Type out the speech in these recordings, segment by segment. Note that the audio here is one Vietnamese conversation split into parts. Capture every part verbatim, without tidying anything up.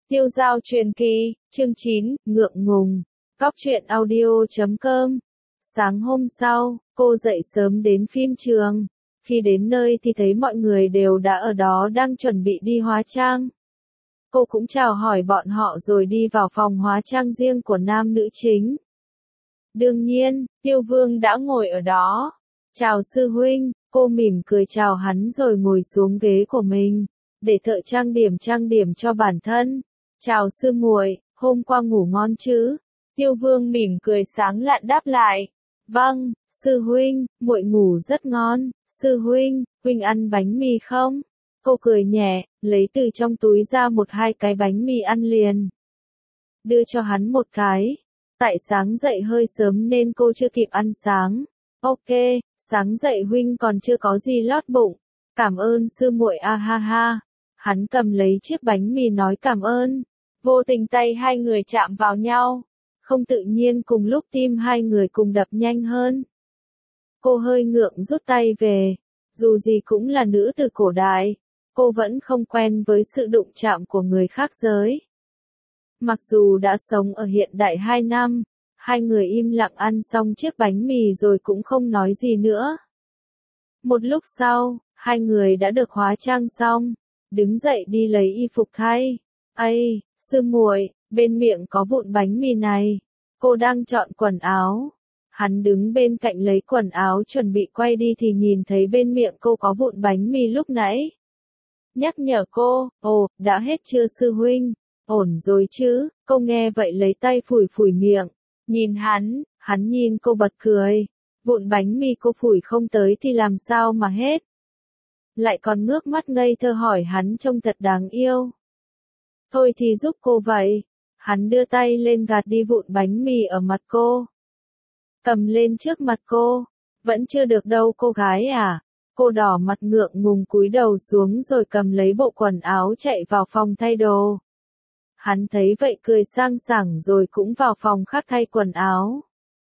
Tiêu Dao truyền kỳ, chương chín, ngượng ngùng. Góc truyện audio chấm com. Sáng hôm sau, cô dậy sớm đến phim trường. Khi đến nơi thì thấy mọi người đều đã ở đó đang chuẩn bị đi hóa trang. Cô cũng chào hỏi bọn họ rồi đi vào phòng hóa trang riêng của nam nữ chính. Đương nhiên, Tiêu Vương đã ngồi ở đó. Chào sư huynh, cô mỉm cười chào hắn rồi ngồi xuống ghế của mình, để thợ trang điểm trang điểm cho bản thân. Chào sư muội, hôm qua ngủ ngon chứ? Tiêu Vương mỉm cười sáng lạn đáp lại. Vâng, sư huynh, muội ngủ rất ngon. Sư huynh, huynh ăn bánh mì không? Cô cười nhẹ, lấy từ trong túi ra một hai cái bánh mì ăn liền. Đưa cho hắn một cái. Tại sáng dậy hơi sớm nên cô chưa kịp ăn sáng. Ok, sáng dậy huynh còn chưa có gì lót bụng. Cảm ơn sư muội a ha ha. Hắn cầm lấy chiếc bánh mì nói cảm ơn. Vô tình tay hai người chạm vào nhau. Không tự nhiên cùng lúc tim hai người cùng đập nhanh hơn. Cô hơi ngượng rút tay về. Dù gì cũng là nữ từ cổ đại, cô vẫn không quen với sự đụng chạm của người khác giới. Mặc dù đã sống ở hiện đại hai năm, hai người im lặng ăn xong chiếc bánh mì rồi cũng không nói gì nữa. Một lúc sau, hai người đã được hóa trang xong, đứng dậy đi lấy y phục thay. Ây, sư muội, bên miệng có vụn bánh mì này. Cô đang chọn quần áo. Hắn đứng bên cạnh lấy quần áo chuẩn bị quay đi thì nhìn thấy bên miệng cô có vụn bánh mì lúc nãy. Nhắc nhở cô, ồ, đã hết chưa sư huynh? Ổn rồi chứ? Cô nghe vậy lấy tay phủi phủi miệng. Nhìn hắn, hắn nhìn cô bật cười. Vụn bánh mì cô phủi không tới thì làm sao mà hết? Lại còn ngước mắt ngây thơ hỏi hắn trông thật đáng yêu. Thôi thì giúp cô vậy. Hắn đưa tay lên gạt đi vụn bánh mì ở mặt cô. Cầm lên trước mặt cô. Vẫn chưa được đâu cô gái à. Cô đỏ mặt ngượng ngùng cúi đầu xuống rồi cầm lấy bộ quần áo chạy vào phòng thay đồ. Hắn thấy vậy cười sang sảng rồi cũng vào phòng khác thay quần áo.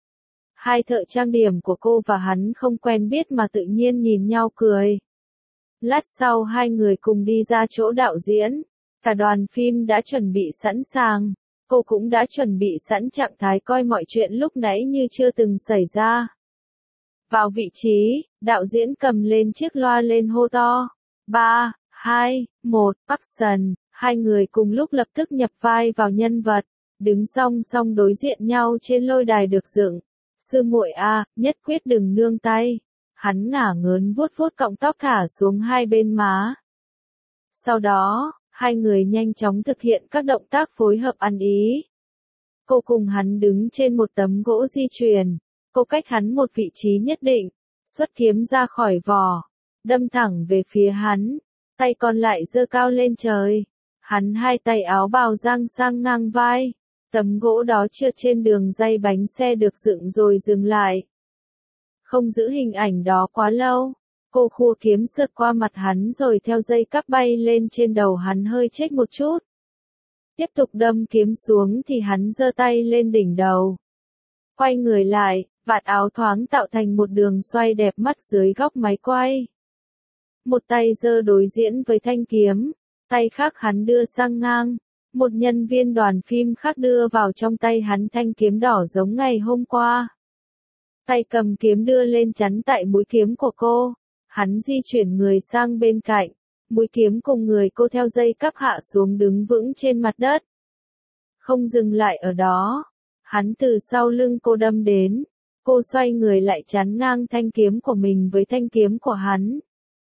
Hai thợ trang điểm của cô và hắn không quen biết mà tự nhiên nhìn nhau cười. Lát sau hai người cùng đi ra chỗ đạo diễn. Cả đoàn phim đã chuẩn bị sẵn sàng. Cô cũng đã chuẩn bị sẵn trạng thái coi mọi chuyện lúc nãy như chưa từng xảy ra. Vào vị trí, đạo diễn cầm lên chiếc loa lên hô to. ba, hai, một, action. Hai người cùng lúc lập tức nhập vai vào nhân vật. Đứng song song đối diện nhau trên lôi đài được dựng. Sư muội a, nhất quyết đừng nương tay. Hắn ngả ngớn vuốt vuốt cọng tóc thả xuống hai bên má. Sau đó, hai người nhanh chóng thực hiện các động tác phối hợp ăn ý. Cô cùng hắn đứng trên một tấm gỗ di chuyển. Cô cách hắn một vị trí nhất định. Xuất kiếm ra khỏi vỏ. Đâm thẳng về phía hắn. Tay còn lại giơ cao lên trời. Hắn hai tay áo bào giang sang ngang vai. Tấm gỗ đó trượt trên đường ray bánh xe được dựng rồi dừng lại. Không giữ hình ảnh đó quá lâu. Cô khua kiếm sượt qua mặt hắn rồi theo dây cáp bay lên trên đầu hắn hơi chếch một chút. Tiếp tục đâm kiếm xuống thì hắn giơ tay lên đỉnh đầu. Quay người lại, vạt áo thoáng tạo thành một đường xoay đẹp mắt dưới góc máy quay. Một tay giơ đối diễn với thanh kiếm, tay khác hắn đưa sang ngang. Một nhân viên đoàn phim khác đưa vào trong tay hắn thanh kiếm đỏ giống ngày hôm qua. Tay cầm kiếm đưa lên chắn tại mũi kiếm của cô. Hắn di chuyển người sang bên cạnh. Mũi kiếm cùng người cô theo dây cáp hạ xuống đứng vững trên mặt đất. Không dừng lại ở đó. Hắn từ sau lưng cô đâm đến. Cô xoay người lại chắn ngang thanh kiếm của mình với thanh kiếm của hắn.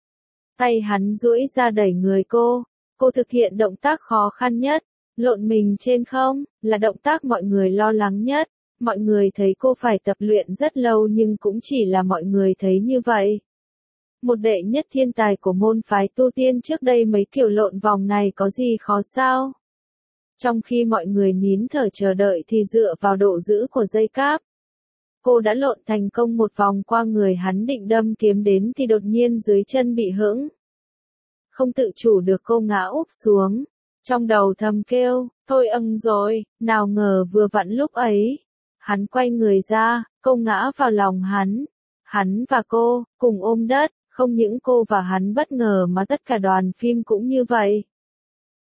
Tay hắn duỗi ra đẩy người cô. Cô thực hiện động tác khó khăn nhất. Lộn mình trên không, là động tác mọi người lo lắng nhất. Mọi người thấy cô phải tập luyện rất lâu nhưng cũng chỉ là mọi người thấy như vậy. Một đệ nhất thiên tài của môn phái tu tiên trước đây mấy kiểu lộn vòng này có gì khó sao? Trong khi mọi người nín thở chờ đợi thì dựa vào độ giữ của dây cáp. Cô đã lộn thành công một vòng qua người hắn định đâm kiếm đến thì đột nhiên dưới chân bị hững. Không tự chủ được cô ngã úp xuống. Trong đầu thầm kêu, thôi âng rồi, nào ngờ vừa vặn lúc ấy. Hắn quay người ra, cô ngã vào lòng hắn. Hắn và cô, cùng ôm đất, không những cô và hắn bất ngờ mà tất cả đoàn phim cũng như vậy.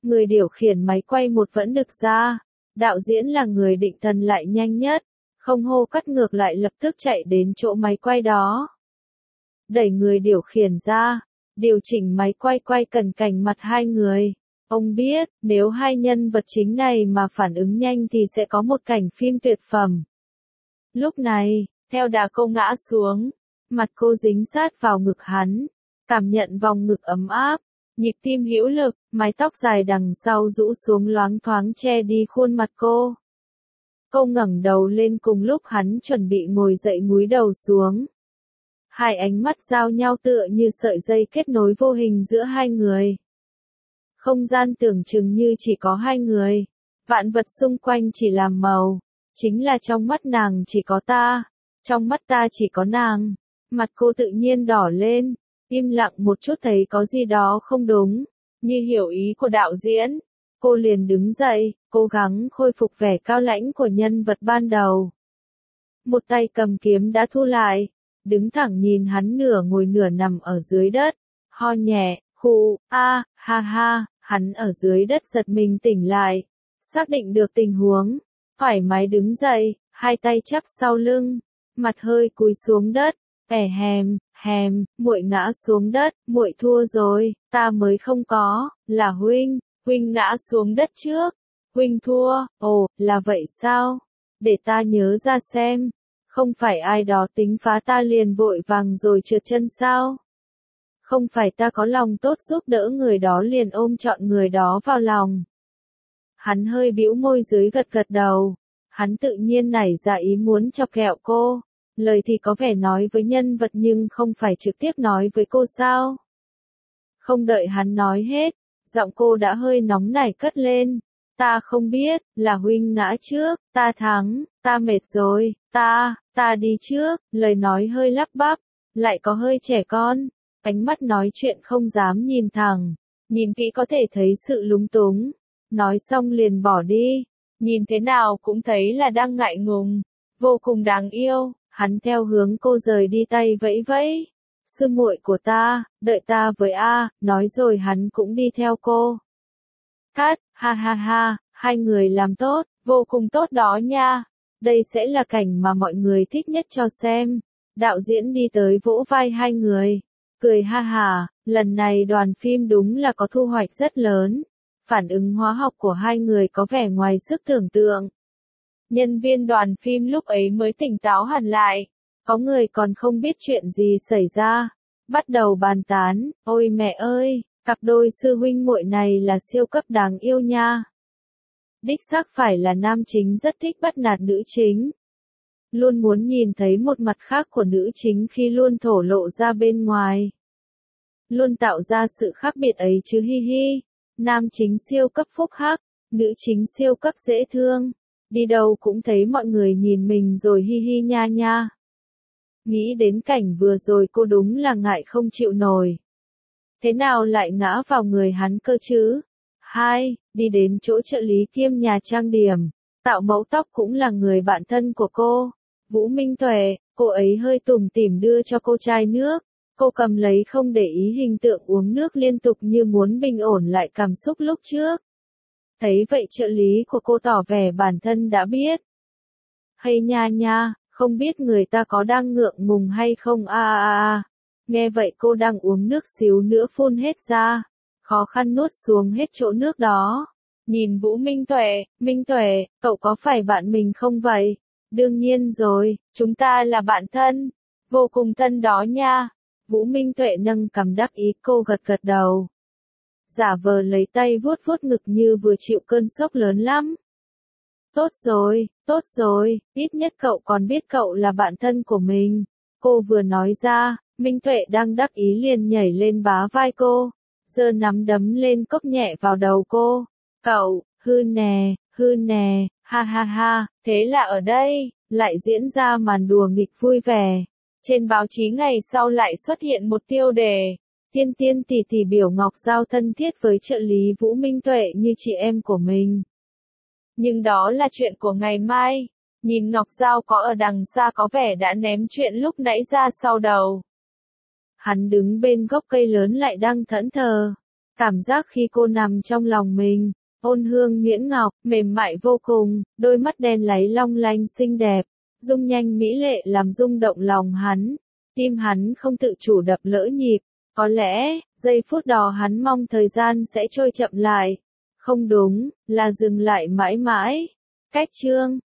Người điều khiển máy quay một vẫn được ra. Đạo diễn là người định thần lại nhanh nhất. Không hô cắt ngược lại lập tức chạy đến chỗ máy quay đó. Đẩy người điều khiển ra. Điều chỉnh máy quay quay cận cảnh mặt hai người. Ông biết, nếu hai nhân vật chính này mà phản ứng nhanh thì sẽ có một cảnh phim tuyệt phẩm. Lúc này, theo đà cô ngã xuống, mặt cô dính sát vào ngực hắn, cảm nhận vòng ngực ấm áp, nhịp tim hữu lực, mái tóc dài đằng sau rũ xuống loáng thoáng che đi khuôn mặt cô. Cô ngẩng đầu lên cùng lúc hắn chuẩn bị ngồi dậy cúi đầu xuống. Hai ánh mắt giao nhau tựa như sợi dây kết nối vô hình giữa hai người. Không gian tưởng chừng như chỉ có hai người, vạn vật xung quanh chỉ làm màu, chính là trong mắt nàng chỉ có ta, trong mắt ta chỉ có nàng. Mặt cô tự nhiên đỏ lên, im lặng một chút thấy có gì đó không đúng, như hiểu ý của đạo diễn. Cô liền đứng dậy, cố gắng khôi phục vẻ cao lãnh của nhân vật ban đầu. Một tay cầm kiếm đã thu lại, đứng thẳng nhìn hắn nửa ngồi nửa nằm ở dưới đất, ho nhẹ, khu, a, ha ha, hắn ở dưới đất giật mình tỉnh lại, xác định được tình huống, thoải mái đứng dậy, hai tay chắp sau lưng, mặt hơi cúi xuống đất, ẻ hèm, hèm, muội ngã xuống đất, muội thua rồi, ta mới không có, là huynh, huynh ngã xuống đất trước, huynh thua, ồ, là vậy sao? Để ta nhớ ra xem, không phải ai đó tính phá ta liền vội vàng rồi trượt chân sao? Không phải ta có lòng tốt giúp đỡ người đó liền ôm trọn người đó vào lòng. Hắn hơi bĩu môi dưới gật gật đầu, hắn tự nhiên nảy ra ý muốn chọc ghẹo cô, lời thì có vẻ nói với nhân vật nhưng không phải trực tiếp nói với cô sao? Không đợi hắn nói hết, giọng cô đã hơi nóng nảy cất lên. Ta không biết, là huynh ngã trước, ta thắng, ta mệt rồi, ta, ta đi trước, lời nói hơi lắp bắp, lại có hơi trẻ con, ánh mắt nói chuyện không dám nhìn thẳng, nhìn kỹ có thể thấy sự lúng túng, nói xong liền bỏ đi, nhìn thế nào cũng thấy là đang ngại ngùng, vô cùng đáng yêu, hắn theo hướng cô rời đi tay vẫy vẫy, sư muội của ta, đợi ta với A, nói rồi hắn cũng đi theo cô. Cát, ha ha ha, hai người làm tốt, vô cùng tốt đó nha. Đây sẽ là cảnh mà mọi người thích nhất cho xem. Đạo diễn đi tới vỗ vai hai người, cười ha hà, lần này đoàn phim đúng là có thu hoạch rất lớn. Phản ứng hóa học của hai người có vẻ ngoài sức tưởng tượng. Nhân viên đoàn phim lúc ấy mới tỉnh táo hẳn lại. Có người còn không biết chuyện gì xảy ra. Bắt đầu bàn tán, ôi mẹ ơi! Cặp đôi sư huynh muội này là siêu cấp đáng yêu nha. Đích xác phải là nam chính rất thích bắt nạt nữ chính. Luôn muốn nhìn thấy một mặt khác của nữ chính khi luôn thổ lộ ra bên ngoài. Luôn tạo ra sự khác biệt ấy chứ hi hi. Nam chính siêu cấp phúc hắc, nữ chính siêu cấp dễ thương. Đi đâu cũng thấy mọi người nhìn mình rồi hi hi nha nha. Nghĩ đến cảnh vừa rồi cô đúng là ngại không chịu nổi. Thế nào lại ngã vào người hắn cơ chứ? Hai, đi đến chỗ trợ lý kiêm nhà trang điểm, tạo mẫu tóc cũng là người bạn thân của cô, Vũ Minh Tuệ, cô ấy hơi tủm tỉm đưa cho cô chai nước, cô cầm lấy không để ý hình tượng uống nước liên tục như muốn bình ổn lại cảm xúc lúc trước. Thấy vậy trợ lý của cô tỏ vẻ bản thân đã biết. Hay nha nha, không biết người ta có đang ngượng ngùng hay không a a a. Nghe vậy cô đang uống nước xíu nữa phun hết ra, khó khăn nuốt xuống hết chỗ nước đó. Nhìn Vũ Minh Tuệ, Minh Tuệ, cậu có phải bạn mình không vậy? Đương nhiên rồi, chúng ta là bạn thân, vô cùng thân đó nha. Vũ Minh Tuệ nâng cằm đắc ý cô gật gật đầu. Giả vờ lấy tay vuốt vuốt ngực như vừa chịu cơn sốc lớn lắm. Tốt rồi, tốt rồi, ít nhất cậu còn biết cậu là bạn thân của mình. Cô vừa nói ra, Minh Tuệ đang đắc ý liền nhảy lên bá vai cô, giơ nắm đấm lên cốc nhẹ vào đầu cô. Cậu, hư nè, hư nè, ha ha ha, thế là ở đây, lại diễn ra màn đùa nghịch vui vẻ. Trên báo chí ngày sau lại xuất hiện một tiêu đề, Tiên Tiên tỷ tỷ biểu Ngọc Giao thân thiết với trợ lý Vũ Minh Tuệ như chị em của mình. Nhưng đó là chuyện của ngày mai, nhìn Ngọc Giao có ở đằng xa có vẻ đã ném chuyện lúc nãy ra sau đầu. Hắn đứng bên gốc cây lớn lại đang thẫn thờ. Cảm giác khi cô nằm trong lòng mình, ôn hương nhuyễn ngọc, mềm mại vô cùng, đôi mắt đen láy long lanh xinh đẹp, dung nhanh mỹ lệ làm rung động lòng hắn. Tim hắn không tự chủ đập lỡ nhịp, có lẽ, giây phút đó hắn mong thời gian sẽ trôi chậm lại. Không đúng, là dừng lại mãi mãi. Cách chương